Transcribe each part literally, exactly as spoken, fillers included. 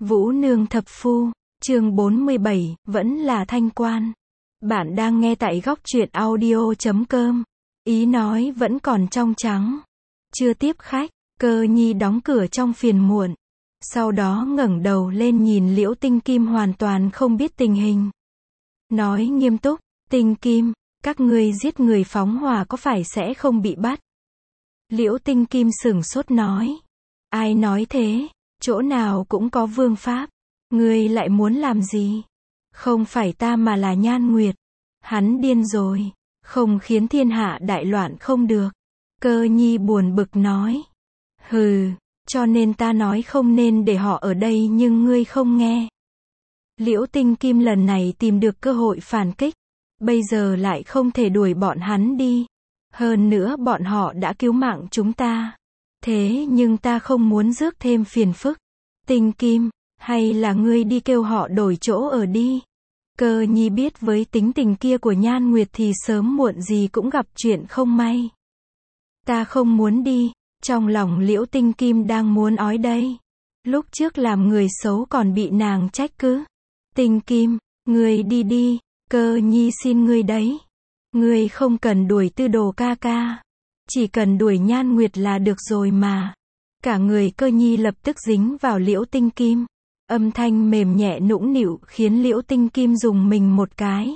Vũ Nương Thập Phu, chương bốn mươi bảy, vẫn là thanh quan. Bạn đang nghe tại góc truyện audio chấm com. Ý nói vẫn còn trong trắng. Chưa tiếp khách, Cơ Nhi đóng cửa trong phiền muộn. Sau đó ngẩng đầu lên nhìn Liễu Tinh Kim hoàn toàn không biết tình hình. Nói nghiêm túc, Tinh Kim, các ngươi giết người phóng hỏa có phải sẽ không bị bắt? Liễu Tinh Kim sửng sốt nói. Ai nói thế? Chỗ nào cũng có vương pháp. Ngươi lại muốn làm gì? Không phải ta mà là Nhan Nguyệt. Hắn điên rồi. Không khiến thiên hạ đại loạn không được. Cơ Nhi buồn bực nói. Hừ, cho nên ta nói không nên để họ ở đây nhưng ngươi không nghe. Liễu Tinh Kim lần này tìm được cơ hội phản kích. Bây giờ lại không thể đuổi bọn hắn đi. Hơn nữa bọn họ đã cứu mạng chúng ta. Thế nhưng ta không muốn rước thêm phiền phức. Tinh Kim, hay là ngươi đi kêu họ đổi chỗ ở đi. Cơ Nhi biết với tính tình kia của Nhan Nguyệt thì sớm muộn gì cũng gặp chuyện không may. Ta không muốn đi, trong lòng Liễu Tinh Kim đang muốn ói đây. Lúc trước làm người xấu còn bị nàng trách cứ. Tinh Kim, ngươi đi đi, Cơ Nhi xin ngươi đấy. Ngươi không cần đuổi Tư Đồ ca ca. Chỉ cần đuổi Nhan Nguyệt là được rồi mà. Cả người Cơ Nhi lập tức dính vào Liễu Tinh Kim. Âm thanh mềm nhẹ nũng nịu khiến Liễu Tinh Kim dùng mình một cái.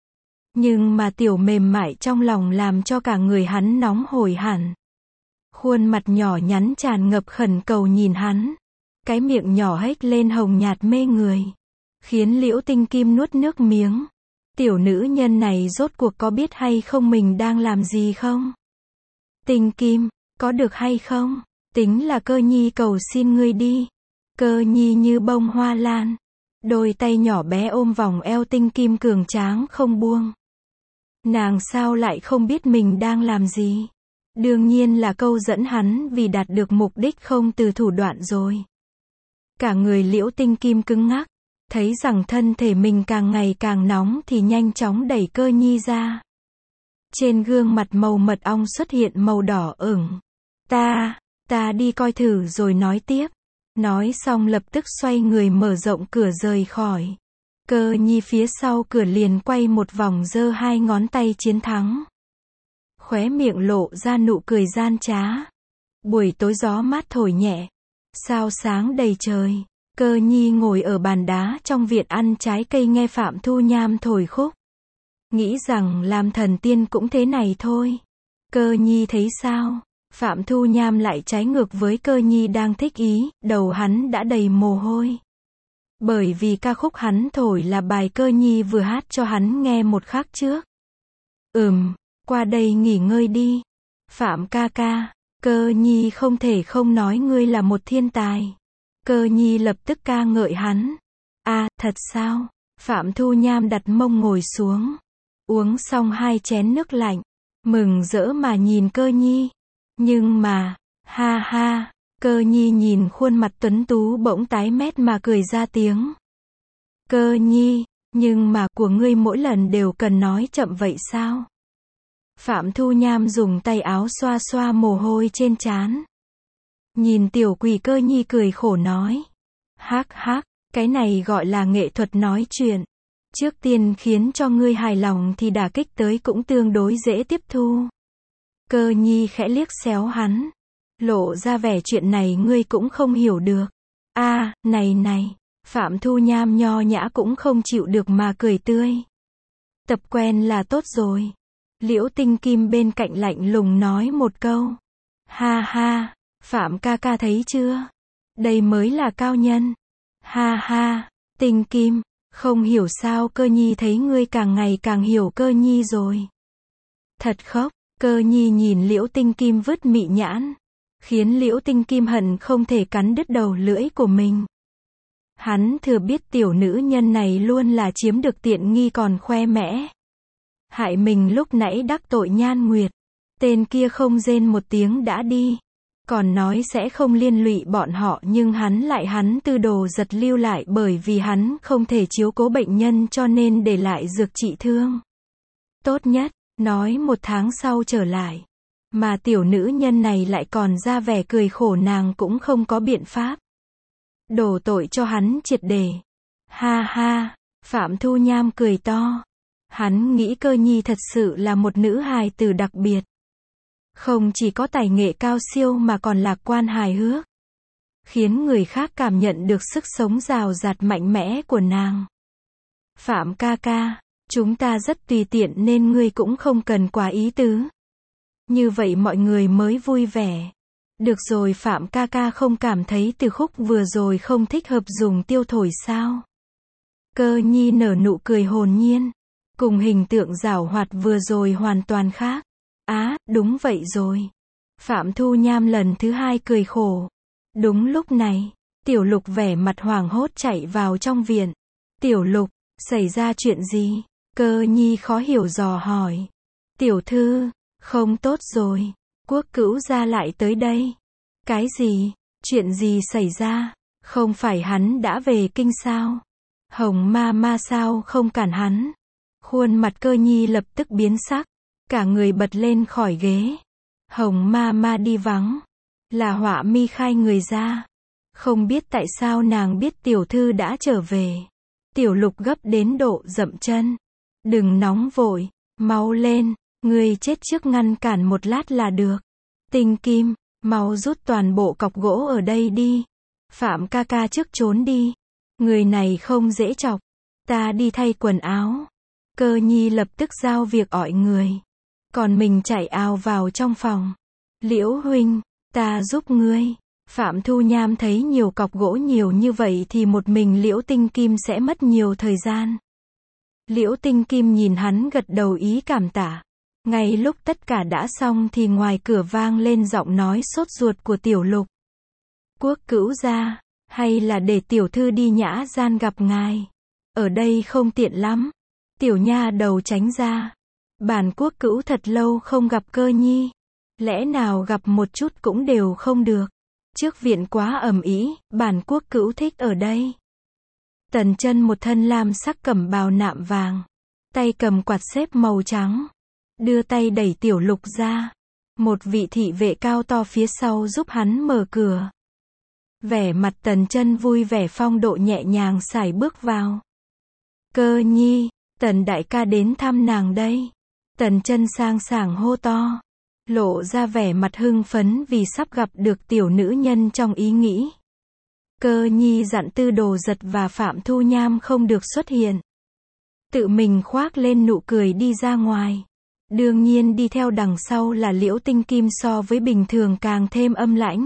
Nhưng mà tiểu mềm mại trong lòng làm cho cả người hắn nóng hổi hẳn. Khuôn mặt nhỏ nhắn tràn ngập khẩn cầu nhìn hắn. Cái miệng nhỏ hếch lên hồng nhạt mê người. Khiến Liễu Tinh Kim nuốt nước miếng. Tiểu nữ nhân này rốt cuộc có biết hay không mình đang làm gì không? Tinh Kim, có được hay không? Tính là Cơ Nhi cầu xin ngươi đi. Cơ Nhi như bông hoa lan. Đôi tay nhỏ bé ôm vòng eo Tinh Kim cường tráng không buông. Nàng sao lại không biết mình đang làm gì? Đương nhiên là câu dẫn hắn vì đạt được mục đích không từ thủ đoạn rồi. Cả người Liễu Tinh Kim cứng ngắc. Thấy rằng thân thể mình càng ngày càng nóng thì nhanh chóng đẩy Cơ Nhi ra. Trên gương mặt màu mật ong xuất hiện màu đỏ ửng. Ta, ta đi coi thử rồi nói tiếp. Nói xong lập tức xoay người mở rộng cửa rời khỏi. Cơ Nhi phía sau cửa liền quay một vòng giơ hai ngón tay chiến thắng. Khóe miệng lộ ra nụ cười gian trá. Buổi tối gió mát thổi nhẹ. Sao sáng đầy trời. Cơ Nhi ngồi ở bàn đá trong viện ăn trái cây nghe Phạm Thu Nham thổi khúc. Nghĩ rằng làm thần tiên cũng thế này thôi. Cơ Nhi thấy sao? Phạm Thu Nham lại trái ngược với Cơ Nhi đang thích ý, đầu hắn đã đầy mồ hôi. Bởi vì ca khúc hắn thổi là bài Cơ Nhi vừa hát cho hắn nghe một khắc trước. Ừm, qua đây nghỉ ngơi đi. Phạm ca ca, Cơ Nhi không thể không nói ngươi là một thiên tài. Cơ Nhi lập tức ca ngợi hắn. À, thật sao? Phạm Thu Nham đặt mông ngồi xuống. Uống xong hai chén nước lạnh. Mừng rỡ mà nhìn Cơ Nhi. Nhưng mà, ha ha, Cơ Nhi nhìn khuôn mặt tuấn tú bỗng tái mét mà cười ra tiếng. Cơ Nhi, nhưng mà của ngươi mỗi lần đều cần nói chậm vậy sao? Phạm Thu Nham dùng tay áo xoa xoa mồ hôi trên trán. Nhìn tiểu quỷ Cơ Nhi cười khổ nói. Hắc hắc, cái này gọi là nghệ thuật nói chuyện. Trước tiên khiến cho ngươi hài lòng thì đả kích tới cũng tương đối dễ tiếp thu. Cơ Nhi khẽ liếc xéo hắn. Lộ ra vẻ chuyện này ngươi cũng không hiểu được. A, à, này này. Phạm Thu Nham nho nhã cũng không chịu được mà cười tươi. Tập quen là tốt rồi. Liễu Tinh Kim bên cạnh lạnh lùng nói một câu. Ha ha, Phạm ca ca thấy chưa? Đây mới là cao nhân. Ha ha, Tinh Kim, không hiểu sao Cơ Nhi thấy ngươi càng ngày càng hiểu Cơ Nhi rồi. Thật khóc. Cơ Nhi nhìn Liễu Tinh Kim vứt mị nhãn. Khiến Liễu Tinh Kim hận không thể cắn đứt đầu lưỡi của mình. Hắn thừa biết tiểu nữ nhân này luôn là chiếm được tiện nghi còn khoe mẽ. Hại mình lúc nãy đắc tội Nhan Nguyệt. Tên kia không rên một tiếng đã đi. Còn nói sẽ không liên lụy bọn họ nhưng hắn lại hắn Tư Đồ giật lưu lại bởi vì hắn không thể chiếu cố bệnh nhân cho nên để lại dược trị thương. Tốt nhất, nói một tháng sau trở lại. Mà tiểu nữ nhân này lại còn ra vẻ cười khổ nàng cũng không có biện pháp. đổ tội cho hắn triệt để. Ha ha, Phạm Thu Nham cười to. Hắn nghĩ Cơ Nhi thật sự là một nữ hài tử đặc biệt. Không chỉ có tài nghệ cao siêu mà còn lạc quan hài hước. Khiến người khác cảm nhận được sức sống rào rạt mạnh mẽ của nàng. Phạm ca ca, chúng ta rất tùy tiện nên ngươi cũng không cần quá ý tứ. Như vậy mọi người mới vui vẻ. Được rồi, Phạm ca ca không cảm thấy từ khúc vừa rồi không thích hợp dùng tiêu thổi sao? Cơ Nhi nở nụ cười hồn nhiên. Cùng hình tượng giảo hoạt vừa rồi hoàn toàn khác. Á, đúng vậy rồi. Phạm Thu Nham lần thứ hai cười khổ. Đúng lúc này, Tiểu Lục vẻ mặt hoảng hốt chạy vào trong viện. Tiểu Lục, xảy ra chuyện gì? Cơ Nhi khó hiểu dò hỏi. Tiểu thư, không tốt rồi. Quốc Cữu Gia lại tới đây. Cái gì? Chuyện gì xảy ra? Không phải hắn đã về kinh sao? Hồng ma ma sao không cản hắn? Khuôn mặt Cơ Nhi lập tức biến sắc. Cả người bật lên khỏi ghế. Hồng ma ma đi vắng. Là Họa Mi khai người ra. Không biết tại sao nàng biết tiểu thư đã trở về. Tiểu Lục gấp đến độ dậm chân. Đừng nóng vội, mau lên, ngươi chết trước ngăn cản một lát là được. Tinh Kim, mau rút toàn bộ cọc gỗ ở đây đi. Phạm ca ca trước trốn đi. Người này không dễ chọc. Ta đi thay quần áo. Cơ Nhi lập tức giao việc ỏi người. Còn mình chạy ào vào trong phòng. Liễu huynh, ta giúp ngươi. Phạm Thu Nham thấy nhiều cọc gỗ nhiều như vậy thì một mình Liễu Tinh Kim sẽ mất nhiều thời gian. Liễu Tinh Kim nhìn hắn gật đầu ý cảm tạ. Ngay lúc tất cả đã xong thì ngoài cửa vang lên giọng nói sốt ruột của Tiểu Lục. Quốc Cữu Gia, hay là để tiểu thư đi nhã gian gặp ngài. Ở đây không tiện lắm. Tiểu nha đầu tránh ra. Bản Quốc Cữu thật lâu không gặp Cơ Nhi. Lẽ nào gặp một chút cũng đều không được. Trước viện quá ầm ĩ, bản Quốc Cữu thích ở đây. Tần Chân một thân lam sắc cẩm bào nạm vàng, tay cầm quạt xếp màu trắng, đưa tay đẩy Tiểu Lục ra. Một vị thị vệ cao to phía sau giúp hắn mở cửa. Vẻ mặt Tần Chân vui vẻ phong độ nhẹ nhàng sải bước vào. Cơ Nhi, Tần đại ca đến thăm nàng đây. Tần Chân sang sảng hô to, lộ ra vẻ mặt hưng phấn vì sắp gặp được tiểu nữ nhân trong ý nghĩ. Cơ Nhi dặn Tư Đồ Giật và Phạm Thu Nham không được xuất hiện. Tự mình khoác lên nụ cười đi ra ngoài. Đương nhiên đi theo đằng sau là Liễu Tinh Kim so với bình thường càng thêm âm lãnh.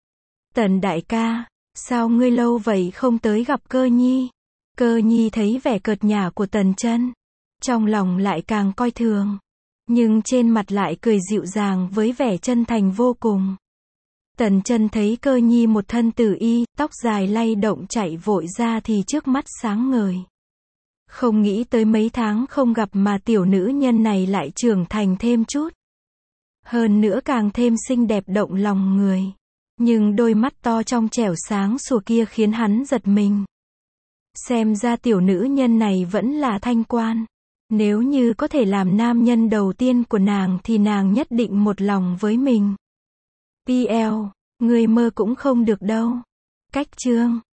Tần đại ca, sao ngươi lâu vậy không tới gặp Cơ Nhi? Cơ Nhi thấy vẻ cợt nhả của Tần Chân, trong lòng lại càng coi thường. Nhưng trên mặt lại cười dịu dàng với vẻ chân thành vô cùng. Tần Chân thấy Cơ Nhi một thân tử y, tóc dài lay động chạy vội ra thì trước mắt sáng ngời. Không nghĩ tới mấy tháng không gặp mà tiểu nữ nhân này lại trưởng thành thêm chút. Hơn nữa càng thêm xinh đẹp động lòng người. Nhưng đôi mắt to trong trẻo sáng sủa kia khiến hắn giật mình. Xem ra tiểu nữ nhân này vẫn là Thanh Quan. Nếu như có thể làm nam nhân đầu tiên của nàng thì nàng nhất định một lòng với mình. pê lờ, người mơ cũng không được đâu. Cách chương